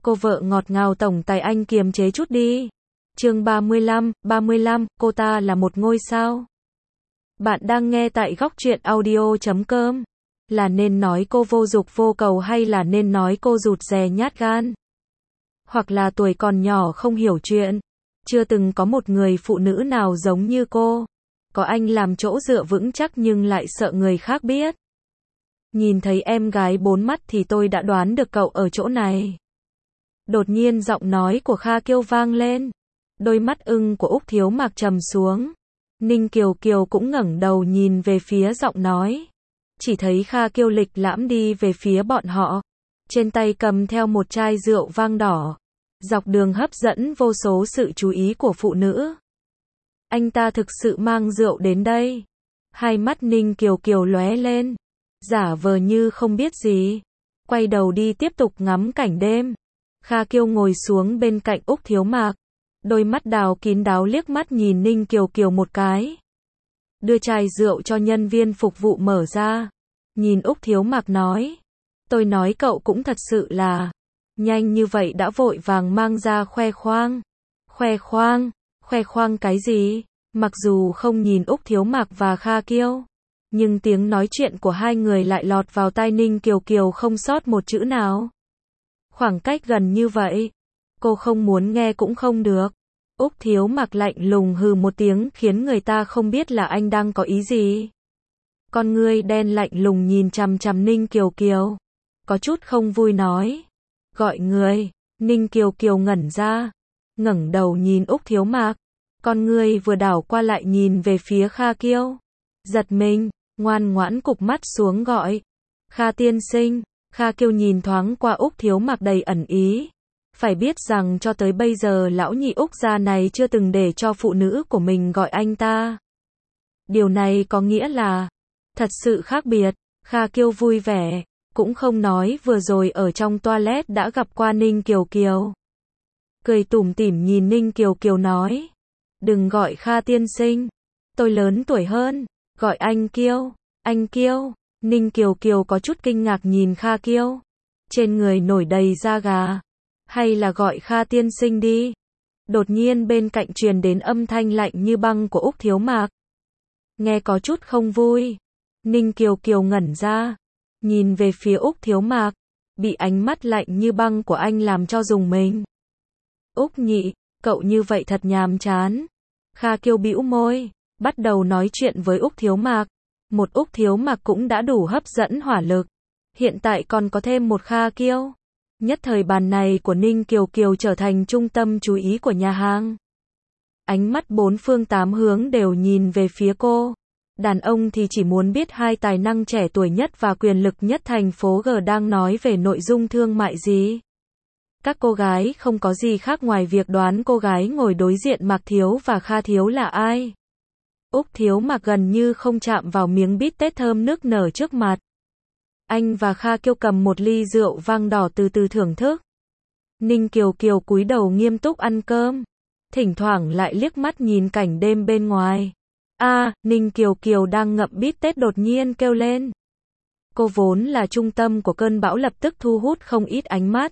Cô vợ ngọt ngào tổng tài anh kiềm chế chút đi. Chương 35, cô ta là một ngôi sao. Bạn đang nghe tại góc truyện audio.com. Là nên nói cô vô dục vô cầu hay là nên nói cô rụt rè nhát gan? Hoặc là tuổi còn nhỏ không hiểu chuyện. Chưa từng có một người phụ nữ nào giống như cô. Có anh làm chỗ dựa vững chắc nhưng lại sợ người khác biết. Nhìn thấy em gái bốn mắt thì tôi đã đoán được cậu ở chỗ này. Đột nhiên giọng nói của Kha Kiêu vang lên. Đôi mắt ưng của Úc Thiếu Mạc trầm xuống. Ninh Kiều Kiều cũng ngẩng đầu nhìn về phía giọng nói. Chỉ thấy Kha Kiêu lịch lãm đi về phía bọn họ. Trên tay cầm theo một chai rượu vang đỏ. Dọc đường hấp dẫn vô số sự chú ý của phụ nữ. Anh ta thực sự mang rượu đến đây. Hai mắt Ninh Kiều Kiều lóe lên. Giả vờ như không biết gì. Quay đầu đi tiếp tục ngắm cảnh đêm. Kha Kiêu ngồi xuống bên cạnh Úc Thiếu Mạc. Đôi mắt đào kín đáo liếc mắt nhìn Ninh Kiều Kiều một cái. Đưa chai rượu cho nhân viên phục vụ mở ra. Nhìn Úc Thiếu Mạc nói. Tôi nói cậu cũng thật sự là. Nhanh như vậy đã vội vàng mang ra khoe khoang. Khoe khoang cái gì? Mặc dù không nhìn Úc Thiếu Mạc và Kha Kiêu. Nhưng tiếng nói chuyện của hai người lại lọt vào tai Ninh Kiều Kiều không sót một chữ nào. Khoảng cách gần như vậy. Cô không muốn nghe cũng không được. Úc Thiếu Mạc lạnh lùng hừ một tiếng khiến người ta không biết là anh đang có ý gì. Con ngươi đen lạnh lùng nhìn chằm chằm Ninh Kiều Kiều. Có chút không vui nói. Gọi người. Ninh Kiều Kiều ngẩn ra. Ngẩng đầu nhìn Úc Thiếu Mạc. Con ngươi vừa đảo qua lại nhìn về phía Kha Kiêu. Giật mình, ngoan ngoãn cụp mắt xuống gọi. Kha tiên sinh. Kha Kiêu nhìn thoáng qua Úc Thiếu Mạc đầy ẩn ý. Phải biết rằng cho tới bây giờ lão nhị Úc gia này chưa từng để cho phụ nữ của mình gọi anh ta. Điều này có nghĩa là thật sự khác biệt. Kha Kiêu vui vẻ, cũng không nói vừa rồi ở trong toilet đã gặp qua Ninh Kiều Kiều. Cười tủm tỉm nhìn Ninh Kiều Kiều nói. Đừng gọi Kha tiên sinh. Tôi lớn tuổi hơn. Gọi anh Kiêu. Anh Kiêu. Ninh Kiều Kiều có chút kinh ngạc nhìn Kha Kiêu. Trên người nổi đầy da gà. Hay là gọi Kha tiên sinh đi. Đột nhiên bên cạnh truyền đến âm thanh lạnh như băng của Úc Thiếu Mạc. Nghe có chút không vui. Ninh Kiều Kiều ngẩn ra. Nhìn về phía Úc Thiếu Mạc. Bị ánh mắt lạnh như băng của anh làm cho rùng mình. Úc nhị, cậu như vậy thật nhàm chán. Kha Kiêu bĩu môi. Bắt đầu nói chuyện với Úc Thiếu Mạc. Một Úc Thiếu Mạc cũng đã đủ hấp dẫn hỏa lực. Hiện tại còn có thêm một Kha Kiêu. Nhất thời bàn này của Ninh Kiều Kiều trở thành trung tâm chú ý của nhà hàng. Ánh mắt bốn phương tám hướng đều nhìn về phía cô. Đàn ông thì chỉ muốn biết hai tài năng trẻ tuổi nhất và quyền lực nhất thành phố G đang nói về nội dung thương mại gì. Các cô gái không có gì khác ngoài việc đoán cô gái ngồi đối diện Mạc Thiếu và Kha Thiếu là ai. Úc Thiếu Mạc gần như không chạm vào miếng bít tết thơm nức nở trước mặt. Anh và Kha Kiêu cầm một ly rượu vang đỏ từ từ thưởng thức. Ninh Kiều Kiều cúi đầu nghiêm túc ăn cơm. Thỉnh thoảng lại liếc mắt nhìn cảnh đêm bên ngoài. Ninh Kiều Kiều đang ngậm bít tết đột nhiên kêu lên. Cô vốn là trung tâm của cơn bão lập tức thu hút không ít ánh mắt.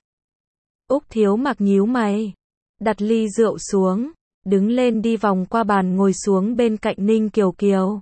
Úc Thiếu Mạc nhíu mày. Đặt ly rượu xuống. Đứng lên đi vòng qua bàn ngồi xuống bên cạnh Ninh Kiều Kiều.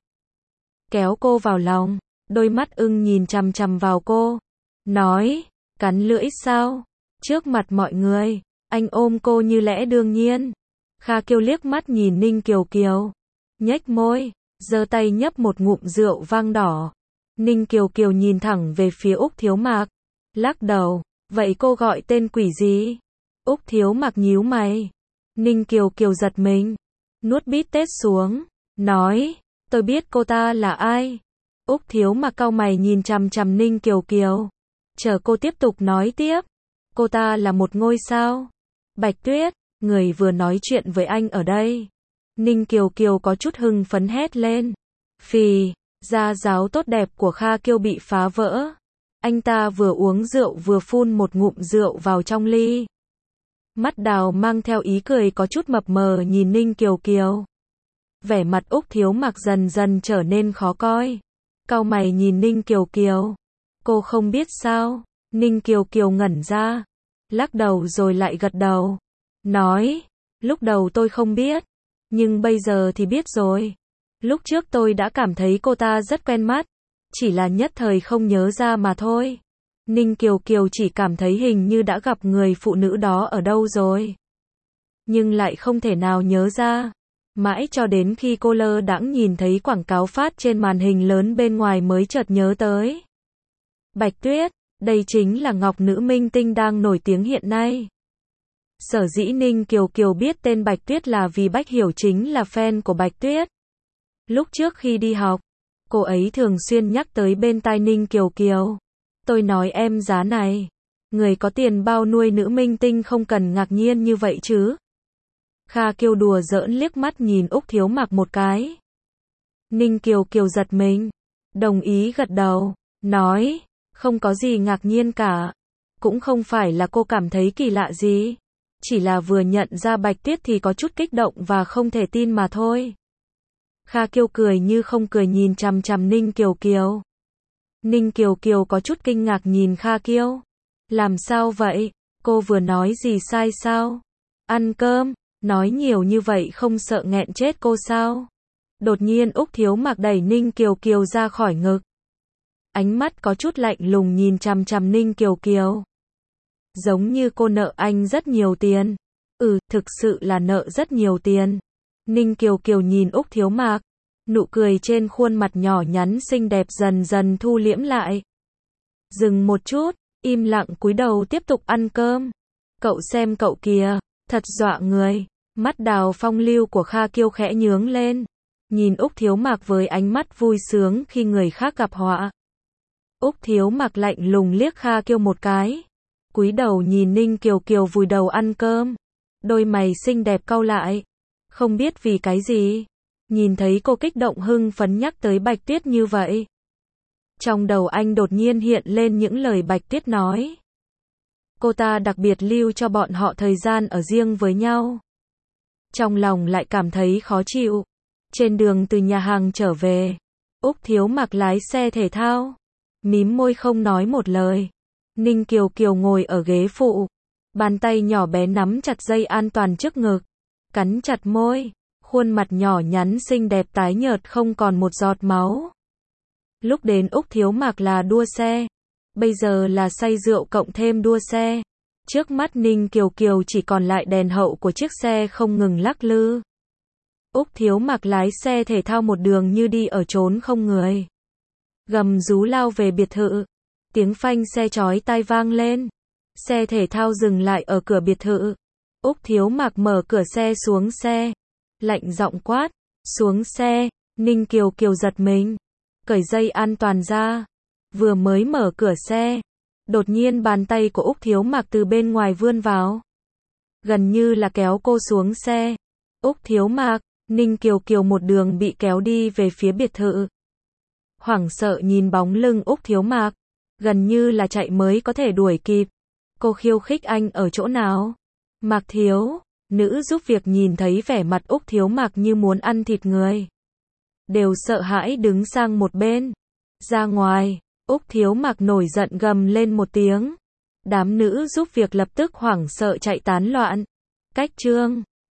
Kéo cô vào lòng. Đôi mắt ưng nhìn chằm chằm vào cô. Nói, cắn lưỡi sao? Trước mặt mọi người, anh ôm cô như lẽ đương nhiên. Kha Kiêu liếc mắt nhìn Ninh Kiều Kiều. Nhếch môi, giơ tay nhấp một ngụm rượu vang đỏ. Ninh Kiều Kiều nhìn thẳng về phía Úc Thiếu Mạc. Lắc đầu, vậy cô gọi tên quỷ gì? Úc Thiếu Mạc nhíu mày. Ninh Kiều Kiều giật mình. Nuốt bít tết xuống. Nói, tôi biết cô ta là ai. Úc Thiếu Mạc cau mày nhìn chằm chằm Ninh Kiều Kiều. Chờ cô tiếp tục nói tiếp. Cô ta là một ngôi sao. Bạch Tuyết, người vừa nói chuyện với anh ở đây. Ninh Kiều Kiều có chút hưng phấn hét lên. Phì, gia giáo tốt đẹp của Kha Kiêu bị phá vỡ. Anh ta vừa uống rượu vừa phun một ngụm rượu vào trong ly. Mắt đào mang theo ý cười có chút mập mờ nhìn Ninh Kiều Kiều. Vẻ mặt Úc Thiếu Mạc dần dần trở nên khó coi. Cau mày nhìn Ninh Kiều Kiều. Cô không biết sao? Ninh Kiều Kiều ngẩn ra. lắc đầu rồi lại gật đầu. Nói, lúc đầu tôi không biết, nhưng bây giờ thì biết rồi. Lúc trước tôi đã cảm thấy cô ta rất quen mắt, chỉ là nhất thời không nhớ ra mà thôi. Ninh Kiều Kiều chỉ cảm thấy hình như đã gặp người phụ nữ đó ở đâu rồi, nhưng lại không thể nào nhớ ra. Mãi cho đến khi cô lơ đãng nhìn thấy quảng cáo phát trên màn hình lớn bên ngoài mới chợt nhớ tới. Bạch Tuyết, đây chính là ngọc nữ minh tinh đang nổi tiếng hiện nay. Sở dĩ Ninh Kiều Kiều biết tên Bạch Tuyết là vì Bách Hiểu chính là fan của Bạch Tuyết. Lúc trước khi đi học, cô ấy thường xuyên nhắc tới bên tai Ninh Kiều Kiều. Tôi nói em giá này, người có tiền bao nuôi nữ minh tinh không cần ngạc nhiên như vậy chứ. Kha Kiều đùa giỡn liếc mắt nhìn Úc Thiếu Mạc một cái. Ninh Kiều Kiều giật mình, đồng ý gật đầu, nói, không có gì ngạc nhiên cả. Cũng không phải là cô cảm thấy kỳ lạ gì, chỉ là vừa nhận ra Bạch Tuyết thì có chút kích động và không thể tin mà thôi. Kha Kiều cười như không cười nhìn chằm chằm Ninh Kiều Kiều. Ninh Kiều Kiều có chút kinh ngạc nhìn Kha Kiều. Làm sao vậy? Cô vừa nói gì sai sao? Ăn cơm, nói nhiều như vậy không sợ nghẹn chết cô sao? Đột nhiên Úc Thiếu Mạc đẩy Ninh Kiều Kiều ra khỏi ngực. Ánh mắt có chút lạnh lùng nhìn chằm chằm Ninh Kiều Kiều. Giống như cô nợ anh rất nhiều tiền. Thực sự là nợ rất nhiều tiền. Ninh Kiều Kiều nhìn Úc Thiếu Mạc. Nụ cười trên khuôn mặt nhỏ nhắn xinh đẹp dần dần thu liễm lại. Dừng một chút, im lặng cúi đầu tiếp tục ăn cơm. Cậu xem cậu kìa, thật dọa người. Mắt đào phong lưu của Kha Kiều khẽ nhướng lên. Nhìn Úc Thiếu Mạc với ánh mắt vui sướng khi người khác gặp họa. Úc Thiếu Mạc lạnh lùng liếc Kha Kiều một cái. Cúi đầu nhìn Ninh Kiều Kiều vùi đầu ăn cơm. Đôi mày xinh đẹp cau lại. Không biết vì cái gì. Nhìn thấy cô kích động hưng phấn nhắc tới Bạch Tuyết như vậy. Trong đầu anh đột nhiên hiện lên những lời Bạch Tuyết nói. Cô ta đặc biệt lưu cho bọn họ thời gian ở riêng với nhau. Trong lòng lại cảm thấy khó chịu. Trên đường từ nhà hàng trở về, Úc Thiếu Mạc lái xe thể thao. Mím môi không nói một lời. Ninh Kiều Kiều ngồi ở ghế phụ. Bàn tay nhỏ bé nắm chặt dây an toàn trước ngực. Cắn chặt môi. Khuôn mặt nhỏ nhắn xinh đẹp tái nhợt không còn một giọt máu. Lúc đến Úc Thiếu Mạc là đua xe. Bây giờ là say rượu cộng thêm đua xe. Trước mắt Ninh Kiều Kiều chỉ còn lại đèn hậu của chiếc xe không ngừng lắc lư. Úc Thiếu Mạc lái xe thể thao một đường như đi ở chốn không người. Gầm rú lao về biệt thự. Tiếng phanh xe chói tai vang lên. Xe thể thao dừng lại ở cửa biệt thự. Úc Thiếu Mạc mở cửa xe xuống xe. Lạnh giọng quát. Xuống xe. Ninh Kiều Kiều giật mình. Cởi dây an toàn ra. Vừa mới mở cửa xe. Đột nhiên bàn tay của Úc Thiếu Mạc từ bên ngoài vươn vào. Gần như là kéo cô xuống xe. Úc Thiếu Mạc. Ninh Kiều Kiều một đường bị kéo đi về phía biệt thự. Hoảng sợ nhìn bóng lưng Úc Thiếu Mạc. Gần như là chạy mới có thể đuổi kịp. Cô khiêu khích anh ở chỗ nào? Mạc Thiếu. Nữ giúp việc nhìn thấy vẻ mặt Úc Thiếu Mạc như muốn ăn thịt người. Đều sợ hãi đứng sang một bên. Ra ngoài, Úc Thiếu Mạc nổi giận gầm lên một tiếng. Đám nữ giúp việc lập tức hoảng sợ chạy tán loạn. Cách chương